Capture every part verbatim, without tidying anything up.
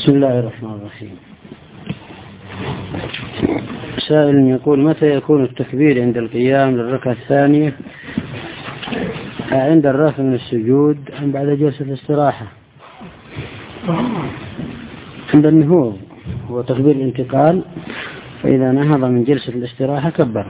بسم الله الرحمن الرحيم. سائل يقول: متى يكون التكبير عند القيام للركعة الثانية؟ عند الرفع من السجود أم بعد جلسة الاستراحة؟ عند النهوض هو تكبير الانتقال، فإذا نهض من جلسة الاستراحة كبر.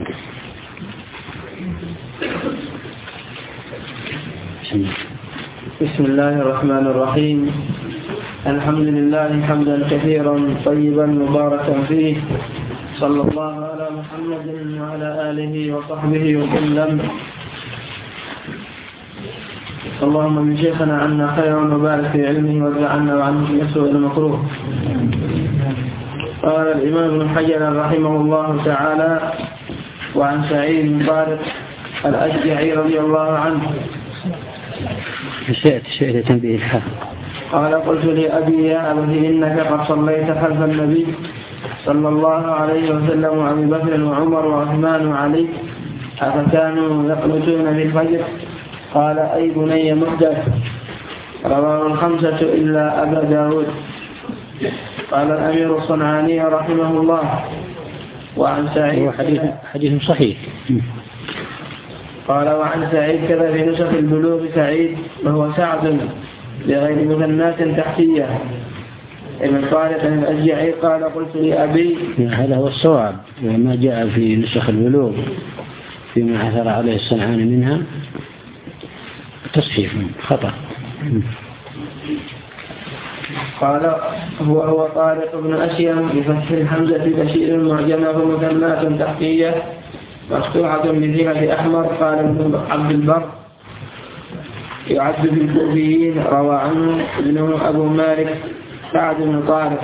بسم الله الرحمن الرحيم. الحمد لله حمدا كثيرا طيبا مباركا فيه، صلى الله على محمد وعلى آله وصحبه وسلم. اللهم من شيخنا عنا خيرا وبارك في علمه وارجعنا وعنه في سوء المكروه. قال الإمام ابن حجر رحمه الله تعالى: وعن سعيد بن طارق الأشجعي رضي الله عنه شئت شئت تنبيه قال: قلت لأبي: يا أبي إنك قد صليت خلف النبي صلى الله عليه وسلم وأبي بكر وعمر وعثمان وعلي، أفكانوا يقنتون في الفجر؟ قال: أي بني محدث، رواه الخمسة إلا أبا داود. قال الأمير الصنعاني رحمه الله: وعن سعيد هو حديث, حديث صحيح. قال: وعن سعيد كذا في نسخ البلوغ سعيد وهو سعد بغير مثنات تحتية. ابن طارق الأشجعي قال: قلت لأبي. هذا هو الصواب، وما جاء في نسخ البلوغ فيما عثر عليه الصنعاني منها تصحيح خطأ. قال: هو هو طارق بن أشيم بفتح الحمزة بشير معجمة مثنات تحتية مفتوحة بثقة أحمر. قال ابن عبد البر: يعد بالكوفيين، روى عنه ابنه أبو مالك سعد بن طارق: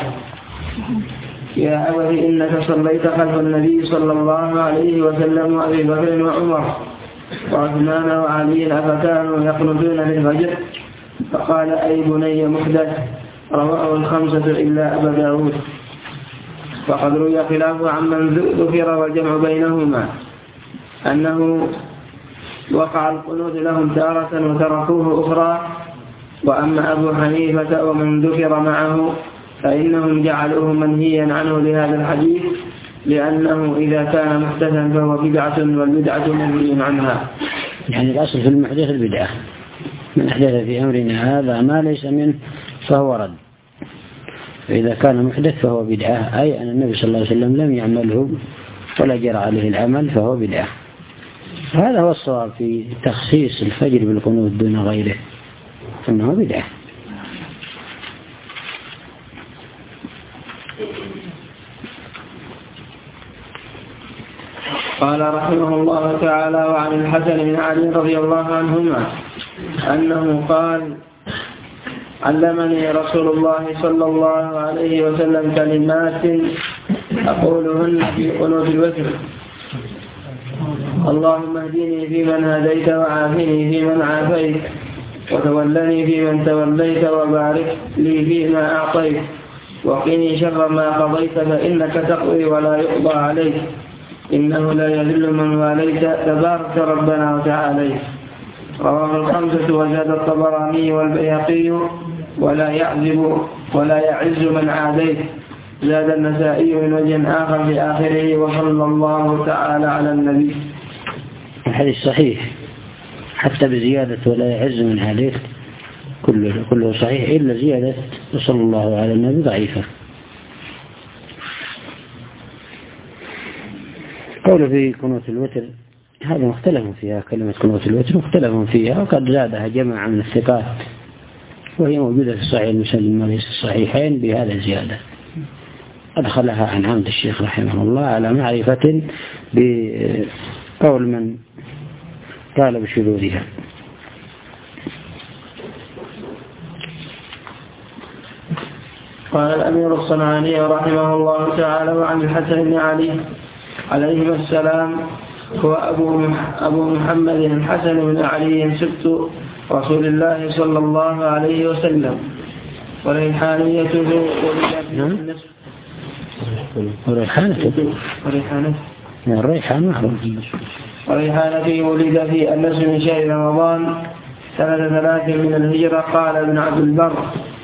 يا أبي إنك صليت خلف النبي صلى الله عليه وسلم وأبي بكر وعمر وعثمان وعلي، أفكانوا يقنتون في الفجر؟ فقال: أي بني محدث، رواه الخمسة إلا أبا داود. وقد روي خلافه عمن ذكر والجمع بينهما أنه وقع القنوت لهم تارة وتركوه أخرى. وأما أبو حنيفة ومن ذكر معه فإنهم جعلوه منهيا عنه لهذا الحديث، لأنه إذا كان محدثا فهو بدعة، والبدعة منهي عنها. يعني الأصل في المحدث البدعة، من أحدث في أمرنا هذا ما ليس منه فهو رد. فإذا كان محدث فهو بدعة، أي أن النبي صلى الله عليه وسلم لم يعمله ولا جرى عليه العمل فهو بدعة. هذا هو الصواب في تخصيص الفجر بالقنوت دون غيره، فإنه بدعة. قال رحمه الله تعالى: وعن الحسن بن علي رضي الله عنهما أنه قال: علمني رسول الله صلى الله عليه وسلم كلمات أقولهن في قنوت الوتر: اللهم اهدني فيمن هديت، وعافني فيمن عافيت، وتولني فيمن توليت، وبارك لي فيما أعطيت، وقني شر ما قضيت، فإنك تقضي ولا يقضى عليك، إنه لا يذل من واليت، تبارك ربنا وتعاليت. رواه الخمسة وزاد الطبراني والبيهقي: ولا يعزب ولا يعز من عاديت. زاد النسائي من وجه آخر في آخره: وصلى الله تعالى على النبي. الحديث صحيح حتى بزيادة ولا يعز من عاديت، كله كله صحيح إلا زيادة وصلى الله على النبي ضعيفة. قوله في قنوت الوتر هذا مختلف فيها، كلمة قنوت الوتر مختلف فيها، وقد زادها جماعة من الثقات، وهي موجودة في صحيح مسلم وليس الصحيحين بهذا الزيادة. أدخلها عن عمد الشيخ رحمه الله على معرفة بقول من قال بشذوذها. قال الأمير الصنعاني رحمه الله تعالى: وعن الحسن بن علي عليهما السلام هو أبو أبو محمد الحسن بن علي سبط رسول الله صلى الله عليه وسلم، وريحانيته ولد في النصف. وريحانته وريحانته الريحان معروف. وريحانته ولد في النصف من شهر رمضان سنة ثلاث من الهجرة. قال ابن عبد البر: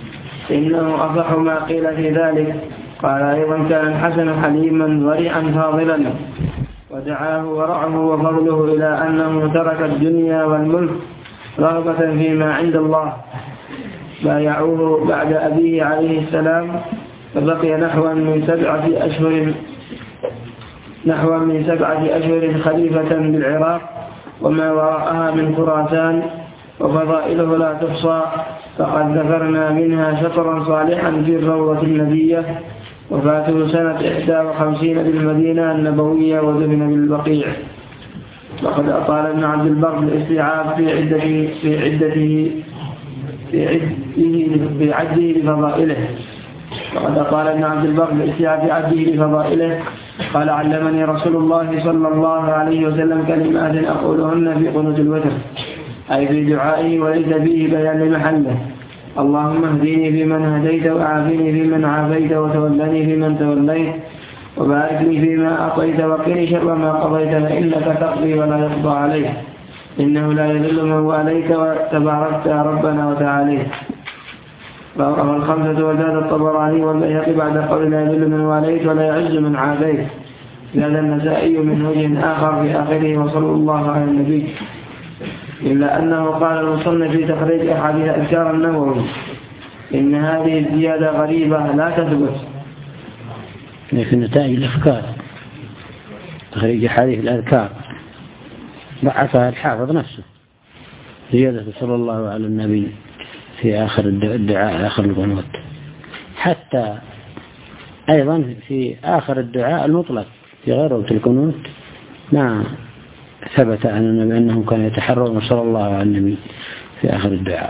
إنه أصح ما قيل في ذلك. قال أيضا كان الحسن حليما ورعا فاضلا، ودعاه ورعه وفضله إلى أنه ترك الدنيا والملك رغبة فيما عند الله. بايعوه بعد أبيه عليه السلام، فبقي نحو من سبعة أشهر نحو من سبعة أشهر خليفة بالعراق وما وراءها من خراسان، وفضائله لا تحصى. فقد ذكرنا منها شطرا صالحا في الروضة النبية، وفاته سنة إحدى وخمسين بالمدينة النبوية ودفن بالبقيع. وقد أطال ابن عبد البر الاستيعاب في عدته في عدته في عده في عده لفضائله. وقد أطال ابن عبد البر الاستيعاب في عده لفضائله. قال علمني رسول الله صلى الله عليه وسلم كلمات أقولهن في قنوت الوتر، أي في دعائه وليس فيه بيان لمحله. اللهم اهديني فيمن هديت، وعافني فيمن عافيت، وتولني فيمن توليت، وبارك لي فيما أعطيت، وقني شر ما قضيت، فإنك تقضي ولا يقضى عليك، إنه لا يذل من واليت، وتباركت يا ربنا وتعاليت. رواه الخمسة وزاد الطبراني والبيهقي بعد قول لا يذل من واليت ولا يعز من عافيت. زاد النسائي من وجه آخر في آخره وصلى الله على النبي، إلا أنه قال المصنف في تخريج أحاديث أذكار النووي إن هذه الزيادة غريبة لا تثبت. في نتائج الأفكار تخريج أحاديث الأذكار ضعفها الحافظ نفسه، زيادة صلى الله على النبي في آخر الدعاء آخر القنوت، حتى أيضا في آخر الدعاء المطلق في غير وقت القنوت ما ثبت عن النبي أنهم كانوا يتحرون صلى الله على النبي في آخر الدعاء.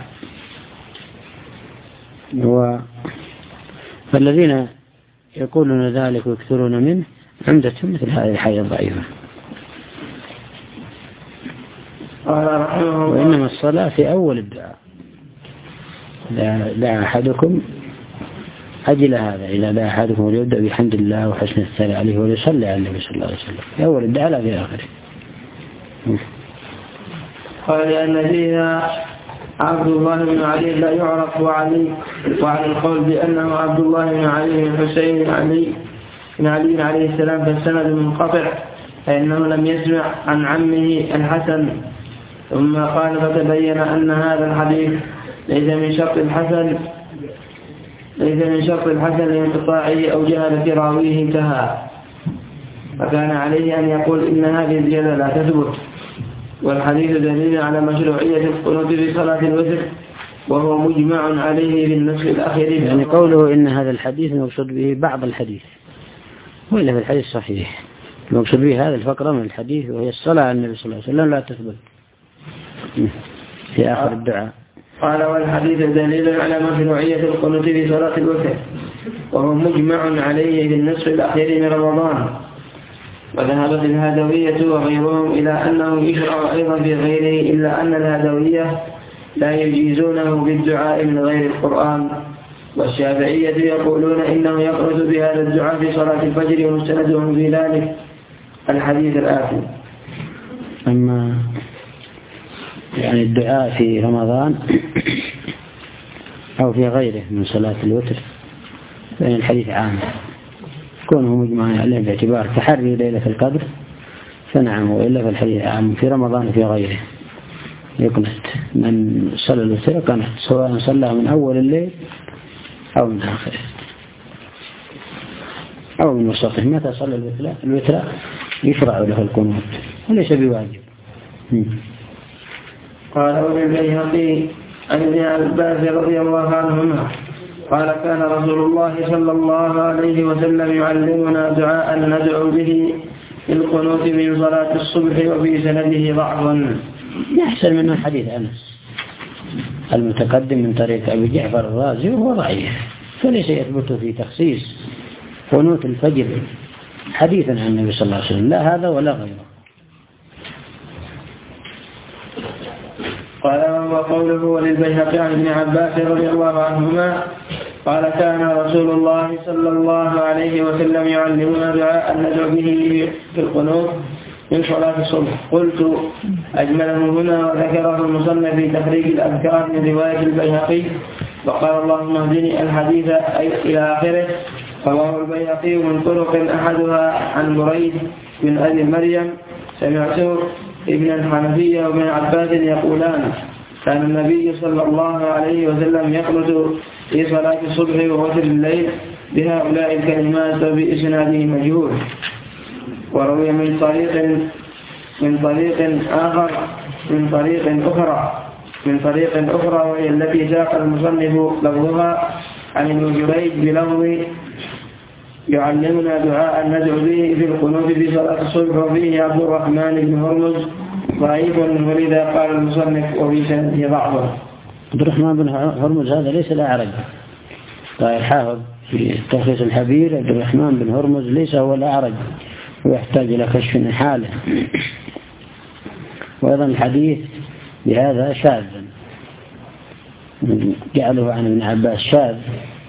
و... فالذين يقولون ذلك ويكثرون منه عمدتهم مثل هذه الحياة الضعيفة. وإنما الصلاة في أول الدعاء. دعا أحدكم أجل هذا إذا دعا أحدكم وليبدأ بحمد الله وحسن الثناء عليه وليصلي على النبي صلى الله عليه وسلم في أول الدعاء لا في آخره. قال لأن فيها عبد الله بن علي لا يعرف وعلي، وعلى القول بأنه عبد الله بن علي بن حسين بن علي بن علي عليه السلام فالسند منقطع، فإنه لم يسمع عن عمه الحسن. ثم قال فتبين أن هذا الحديث ليس من شرط الحسن ليس من شرط الحسن لانقطاعه أو جهل راويه انتهى، فكان عليه أن يقول إن هذه الزيادة لا تثبت. والحديث دليل على مشروعية القنوت في صلاة الوتر، وهو مجمع عليه في النصف الأخير. يعني قوله إن هذا الحديث مقصود به بعض الحديث، وإلا في الحديث صحيح المقصود به هذا الفقرة من الحديث، وهي الصلاة على النبي صلى الله عليه وسلم لا تثبت في آخر الدعاء. قال والحديث دليل على مشروعية القنوت في صلاة الوتر، وهو مجمع عليه في النصف الأخير من رمضان. وذهبت الهدوية وغيرهم إلى أنه يشرع أيضا في غيره، إلا أن الهدوية لا يجيزونه بالدعاء من غير القرآن. والشافعية يقولون إنه يقرأ بهذا الدعاء في صلاة الفجر، ومستندهم في ذلك الحديث الآتي. أما يعني الدعاء في رمضان أو في غيره من صلاة الوتر فإن الحديث عام كونه مجمع عليه باعتبار تحري ليلة القدر فنعم، وإلا فالحديث عام في رمضان وفي غيره. يقنت من صلى الوتر قنت سواء صلى من أول الليل أو من آخره أو من وسطه. متى صلى الوتر يشرع له القنوت وليس بواجب. قال ابن البيهقي عن ابن عباس رضي الله عنهما قال كان رسول الله صلى الله عليه وسلم يعلمنا دعاء ندعو به في القنوت من صلاة الصبح، وفي سنده ضعف. يحسن منه حديث أنس المتقدم من طريق أبي جعفر الرازي وهو ضعيف، فليس يثبت في تخصيص قنوت الفجر حديثا عن النبي صلى الله عليه وسلم، لا هذا ولا غيره. قال وقوله وللبيهقي عن ابن عباس رضي الله عنهما قال كان رسول الله صلى الله عليه وسلم يعلمنا دعاء ندعو به في القنوت من صلاة الصبح. قلت أجمله هنا وذكره المصنف في تخريج الأذكار من رواية البيهقي وقال اللهم اهدني الحديث أي إلى آخره. رواه البيهقي من طرق أحدها عن بريد بن أبي مريم سمعت ابن الحنفية وابن عباس يقولان كان النبي صلى الله عليه وسلم يقنت في صلاة الصبح ووتر الليل بهؤلاء الكلمات وبإسناده مجهول. وروي من طريق من طريق آخر من طريق أخرى من طريق أخرى وهي التي ساق المصنف لفظها عن ابن جريج بلفظ يعلمنا دعاء ندعو به في القنوت في صلاة الصبح وفيه عبد الرحمن بن هرمز ضعيف ولذا قال المصنف وفي سنده ضعفه. عبد الرحمن بن هرمز هذا ليس الأعرج. قال الحافظ في تلخيص الحبير عبد الرحمن بن هرمز ليس هو الأعرج ويحتاج إلى كشف من حاله. وأيضا الحديث بهذا شاذ جعله عن ابن عباس شاذ.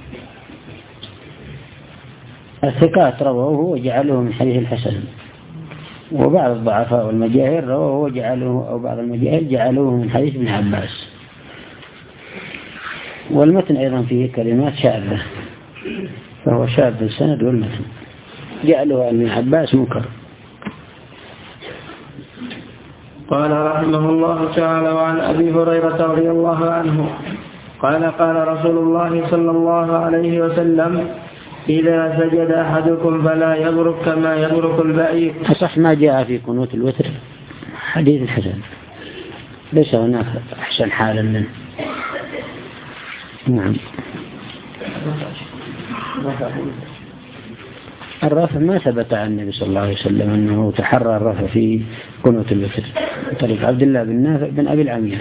الثقات رووه وجعلوه من حديث الحسن، وبعض الضعفاء والمجاهر رووه وجعلوه أو بعض المجاهر جعلوه من حديث ابن عباس. والمتن أيضا فيه كلمات شاذة فهو شاذ السند والمتن جعلوه عن ابن عباس منكر. قال رحمه الله تعالى وعن أبي هريرة رضي الله عنه قال قال رسول الله صلى الله عليه وسلم إذا سجد أحدكم فلا يبرك كما يبرك البعير. أصح ما جاء في قنوت الوتر حديث الحسن، ليس هناك أحسن حالا منه. نعم. الرفع ما ثبت عن النبي صلى الله عليه وسلم أنه تحرى الرفع في قنوت الوتر طريق عبد الله بن نافع بن أبي العميان.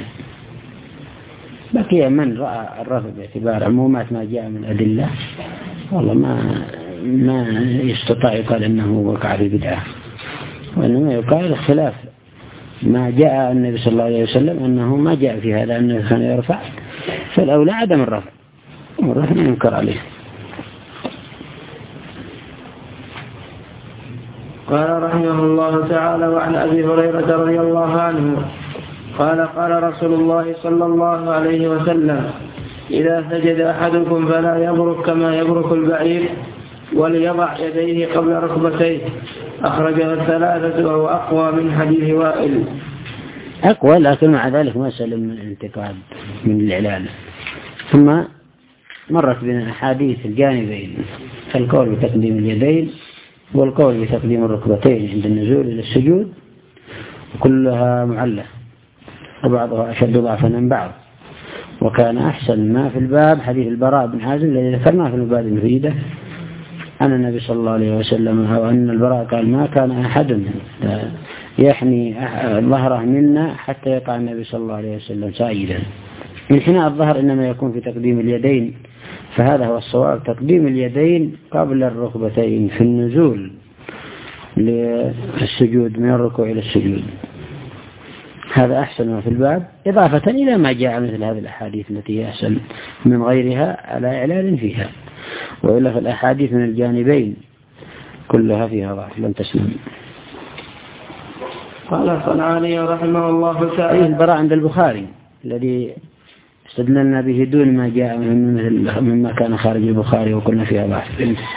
بقي من رأى الرفع باعتبار عمومات ما جاء من أدلة والله ما ما يستطيع يقال أنه وقع في بدعة، وإنما يقال خلاف ما جاء النبي صلى الله عليه وسلم أنه ما جاء في هذا أنه كان يرفع، فالأولى عدم الرفع والرفع ما ينكر عليه. قال رحمه الله تعالى وعن أبي هريرة رضي الله عنه قال قال رسول الله صلى الله عليه وسلم إذا سجد أحدكم فلا يبرك كما يبرك البعير وليضع يديه قبل ركبتيه. أخرجه الثلاثة وهو أقوى من حديث وائل. أقوى لكن مع ذلك ما سلم من الانتقاد من الإعلان. ثم مرت بنا أحاديث الجانبين القول بتقديم اليدين والقول بتقديم الركبتين عند النزول إلى السجود، وكلها معلة وبعضها أشد ضعفا من بعض. وكان أحسن ما في الباب حديث البراء بن حازم الذي ذكرناه في المبادئ المفيدة عن النبي صلى الله عليه وسلم، أو أن البراء قال ما كان أحد يحني ظهره منا حتى يقع النبي صلى الله عليه وسلم ساجدا. انحناء الظهر إنما يكون في تقديم اليدين، فهذا هو الصواب، تقديم اليدين قبل الركبتين في النزول للسجود من الركوع إلى السجود، هذا أحسن ما في الباب، إضافة إلى ما جاء مثل هذه الأحاديث التي هي أحسن من غيرها على إعلان فيها، وإلا في الأحاديث من الجانبين كلها فيها ضعف لم تسلم. قال صنعاني رحمه الله تعالى البراء عند البخاري الذي استدللنا به دون ما جاء مما كان خارج البخاري وكنا فيها ضعف.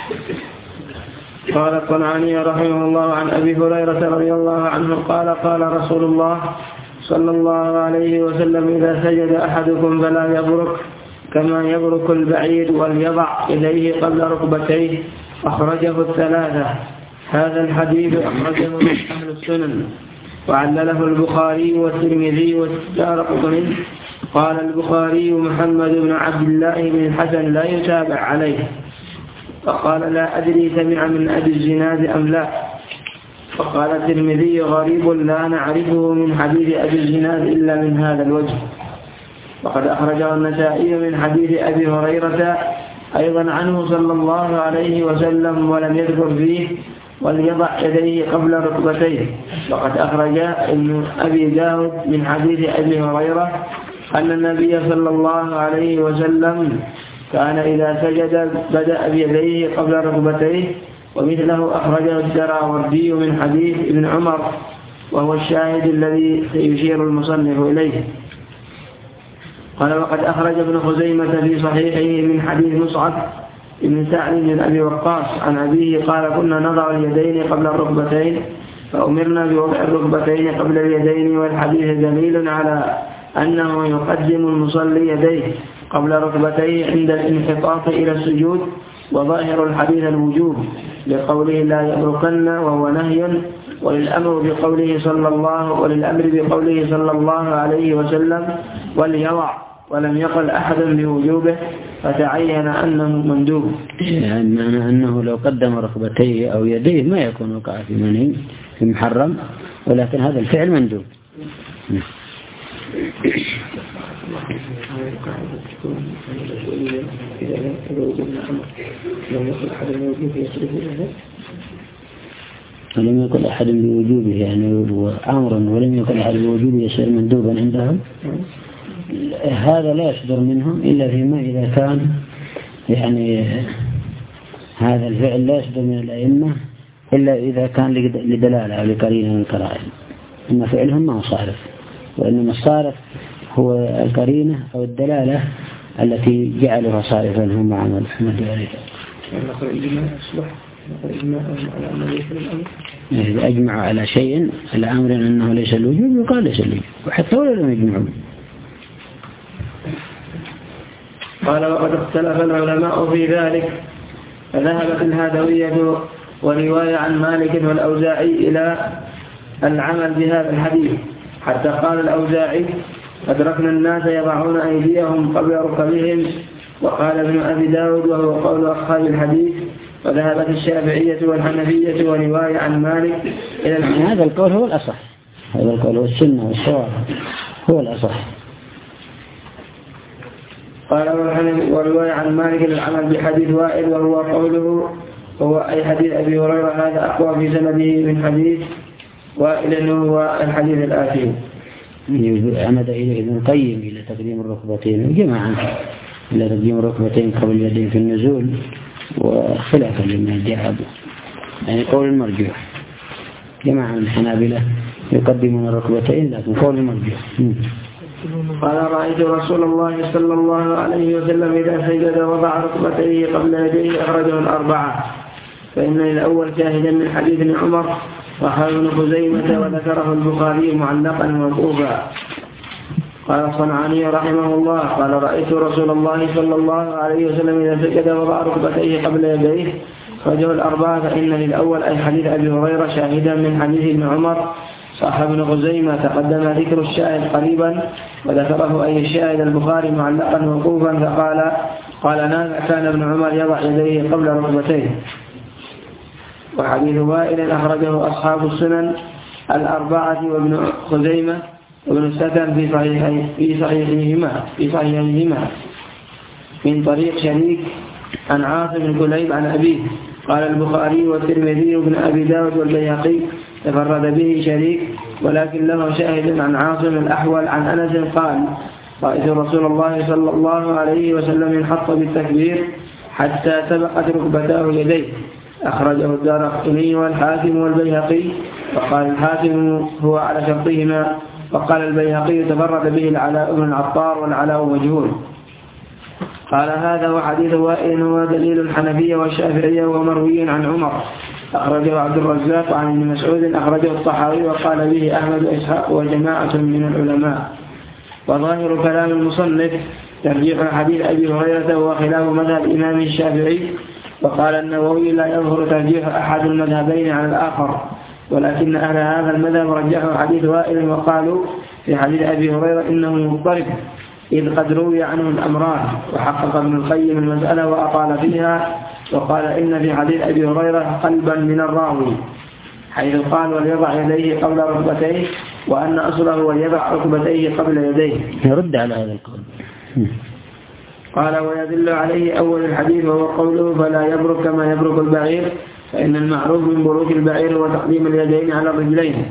قال الصنعاني رحمه الله عن أبي هريرة رضي الله عنه قال قال رسول الله صلى الله عليه وسلم إذا سجد أحدكم فلا يبرك كما يبرك البعير وليضع يديه قبل ركبتيه. أخرجه الثلاثة. هذا الحديث أخرجه أهل السنن وعلله البخاري والترمذي والدارقطني. قال البخاري محمد بن عبد الله بن الحسن لا يتابع عليه، فقال لا أدري سمع من أبي الزناد أم لا. فقال الترمذي غريب لا نعرفه من حديث أبي الزناد إلا من هذا الوجه. وقد أخرجه النسائي من حديث أبي هريرة أيضا عنه صلى الله عليه وسلم ولم يذكر فيه وليضع يديه قبل ركبتيه. وقد أخرج ابن أبي داود من حديث أبي هريرة أن النبي صلى الله عليه وسلم كان إذا سجد بدأ بيديه قبل ركبتيه، ومثله أخرجه الدراوردي من حديث ابن عمر وهو الشاهد الذي يشير المصنف إليه. قال وقد أخرج ابن خزيمة في صحيحه من حديث مصعب بن سعد بن أبي وقاص عن أبيه قال كنا نضع اليدين قبل الركبتين فأمرنا بوضع الركبتين قبل اليدين، والحديث دليل على أنه يقدم المصلي يديه قبل ركبتيه عند الانحطاط إلى السجود، وظاهر الحديث الوجوب لقوله لا يبركن وهو نهي، وللأمر بقوله صلى الله وللأمر بقوله صلى الله عليه وسلم وليضع، ولم يقل أحد بوجوبه فتعين أنه مندوب. يعني معنى أنه لو قدم ركبتيه أو يديه ما يكون وقع في منهي في محرم، ولكن هذا الفعل مندوب. ولم يكن أحد بوجوبه يعني هو أمر، ولم يكن أحد بوجوبه يصير مندوبا عندهم. هذا لا يصدر منهم إلا فيما إذا كان يعني هذا الفعل لا يصدر من الأئمة إلا إذا كان لدلالة أو لقرينة من القرائن، إن فعلهم ما صارف، وإنما الصارف هو القرينة أو الدلالة التي جعلها صارفا هم عمل محمد عليه. إذا أجمع على شيء على أمر أنه ليس الوجوب يقال ليس الوجوب، وحتى ولو لم يجمعوا. قال وقد اختلف العلماء في ذلك، فذهبت الهادوية ورواية عن مالك والأوزاعي إلى العمل بهذا الحديث، حتى قال الأوزاعي أدركنا الناس يضعون أيديهم قبل ركبهم، وقال ابن أبي داود وهو قول أصحاب الحديث، وذهبت الشافعية والحنفية ورواية عن مالك إلى يعني هذا القول هو الأصح، هذا القول هو السنة والصواب هو الأصح. قال ورواية عن مالك العمل بحديث وائل وهو قوله هو أي حديث أبي هريرة، هذا أقوى في سنده من حديث وائل هو الحديث الآتي. عمد إلى ابن القيم إلى تقديم الركبتين وجماعة إلى تقديم الركبتين قبل اليدين في النزول، وخلافا لما جاء يعني قول المرجوح. جماعة من الحنابلة يقدمون الركبتين لكن قول المرجوح. قال رأيت رسول الله صلى الله عليه وسلم إذا سجد وضع ركبتيه قبل يديه أخرجه الأربعة، فإن الأول شاهدا من حديث ابن عمر وحال ابن خزيمة وذكره البخاري معلقا موقوفا. قال الصنعاني رحمه الله قال رأيت رسول الله صلى الله عليه وسلم إذا سجد وضع ركبتيه قبل يديه أخرجه الأربعة، فإن للأول أي حديث أبي هريرة شاهدا من حديث ابن عمر صاحب ابن خزيمة تقدم ذكر الشاهد قريبا، وذكره أي الشاهد البخاري معلقا موقوفا، فقال قال نافع كان ابن عمر يضع يديه قبل ركبتيه. وحديث وائل أخرجه أصحاب السنن الأربعة وابن خزيمة وابن السكن في صحيحه في صحيحهما في صحيحهما من طريق شريك عن عاصم بن كليب عن أبيه. قال البخاري والترمذي وابن أبي داود والبيهقي تفرد به شريك، ولكن له شاهد عن عاصم الأحول عن أنس قال رأيت رسول الله صلى الله عليه وسلم انحط بالتكبير حتى سبقت ركبتاه يديه، أخرجه الدارقطني والحاكم والبيهقي، وقال الحاكم هو على شرطهما، وقال البيهقي تفرد به العلاء بن العطار والعلاء مجهول. قال هذا هو حديث وائل هو دليل الحنفية والشافعية ومروي عن عمر، أخرجه عبد الرزاق عن ابن مسعود، أخرجه الطحاوي وقال به أحمد وإسحاق وجماعة من العلماء. وظاهر كلام المصنف ترجيح حديث أبي هريرة وخلاف مذهب الإمام الشافعي، وقال النووي لا يظهر ترجيح أحد المذهبين على الآخر، ولكن أهل هذا المذهب رجحوا حديث وائل وقالوا في حديث أبي هريرة إنه مضطرب إذ قد روي عنه الأمران، وحقق ابن القيم المسألة وأطال فيها، وقال إن في حديث أبي هريرة قلبا من الراوي حيث قال وليضع يديه قبل ركبتيه، وأن أصله وليضع ركبتيه قبل يديه. يرد على هذا القول. قال ويدل عليه أول الحديث وهو قوله فلا يبرك كما يبرك البعير، فإن المعروف من بروك البعير وتقديم اليدين على الرجلين.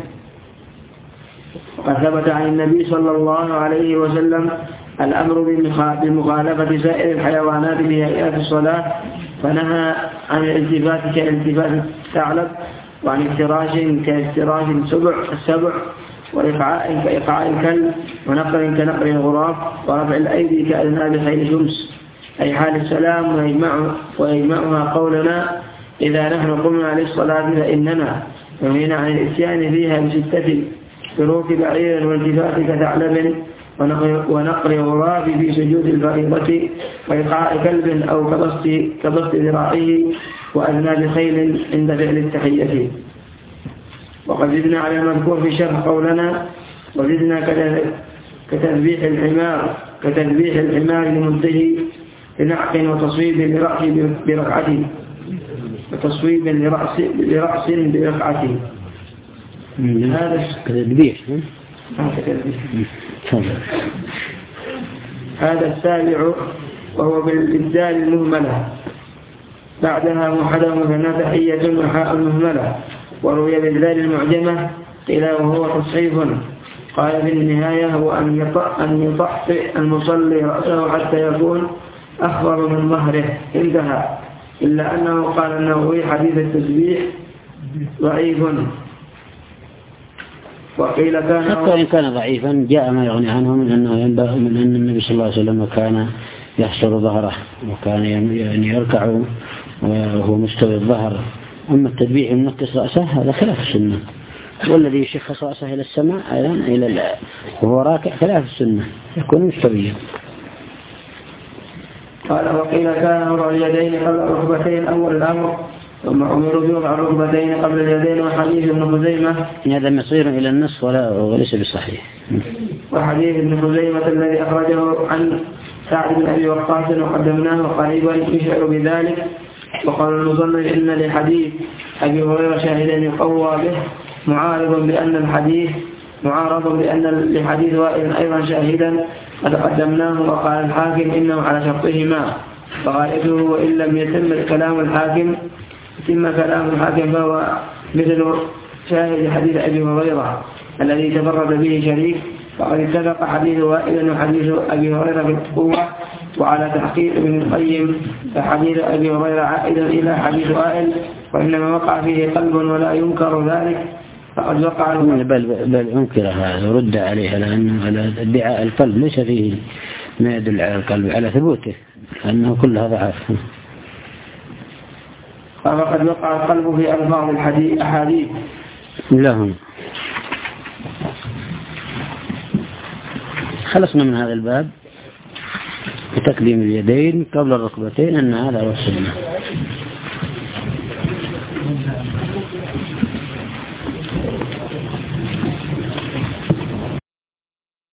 وقد ثبت عن النبي صلى الله عليه وسلم الأمر بمخالفة سائر الحيوانات بهيئات الصلاة، فنهى عن الالتفات كالالتفات الثعلب، وعن افتراش كافتراش السبع السبع وإقعاء كإقعاء الكلب، ونقر كنقر الغراب، ورفع الأيدي كأذناب خيل شمس، أي حال السلام. ويجمع ويجمعها قولنا إذا نحن قمنا للصلاة فإننا، ومن عن الإتيان فيها بستة بروك بعير والتفات كثعلب، ونقر غراب في سجود الفريضة، وإقعاء كلب أو كبسط كبسط ذراعه، وأذناب خيل عند فعل التحية. وقد زدنا على المذكور في شرح قولنا وزدنا كتذبيح الحمار كتذبيح الحمار لمنتهي بنعق وتصويب لرأسه بركعته وتصويب لرأس لرأس بركعته. هذا كتذبيح. هذا السابع وهو بالإبدال المهملة، بعدها موحدة مثنى تحية وحاء مهملة. وروي بالذال المعجمة قيل وهو تصحيف. قال في النهاية هو أن يطأطئ المصلي رأسه حتى يكون أخبر من ظهره، انتهى. إلا أنه قال النووي حديث التسبيح ضعيف. وقيل كان حتى إن كان ضعيفا جاء ما يغني عنه من أنه ينبغي من أن النبي صلى الله عليه وسلم كان يحصر ظهره وكان يعني يركع وهو مستوي الظهر. أما التدبيح ينكس رأسه هذا خلاف السنة، والذي يشخص رأسه إلى السماء أيضا إلى وهو راكع خلاف السنة، يكون مستويا. قال وقيل كان وضع اليدين قبل الركبتين أول الأمر، ثم أمروا بوضع الركبتين قبل اليدين. وحديث ابن خزيمة هذا مصير إلى النص ولا وليس بصحيح. وحديث ابن خزيمة الذي أخرجه عن سعد بن أبي وقاص وقدمناه قريبا يشعر بذلك. وقال المصنف إن لحديث أبي هريرة شاهدا يقوى به، معارض بأن الحديث معارض بأن لحديث وائل أيضا شاهدا قد قدمناه. وقال الحاكم إنه على شرطهما، فغايته وإن لم يتم كلام الحاكم يتم كلام الحاكم فهو مثل شاهد حديث أبي هريرة الذي تفرد به شريك. فقد اتفق حديث وائل وحديث أبي هريرة بالقوة. وعلى تحقيق ابن القيم فحديث أبي هريرة عائد إلى حديث وائل، وإنما وقع فيه قلب ولا ينكر ذلك. فقد وقع بل, بل أنكر هذا ورد عليه لأنه على ادعاء القلب ليس فيه ما يدل على القلب على ثبوته، أنه كلها ضعف. فقد وقع القلب في ألفاظ الحديث لهم. خلصنا من هذا الباب بتقديم اليدين قبل الركبتين أن هذا هو السنة.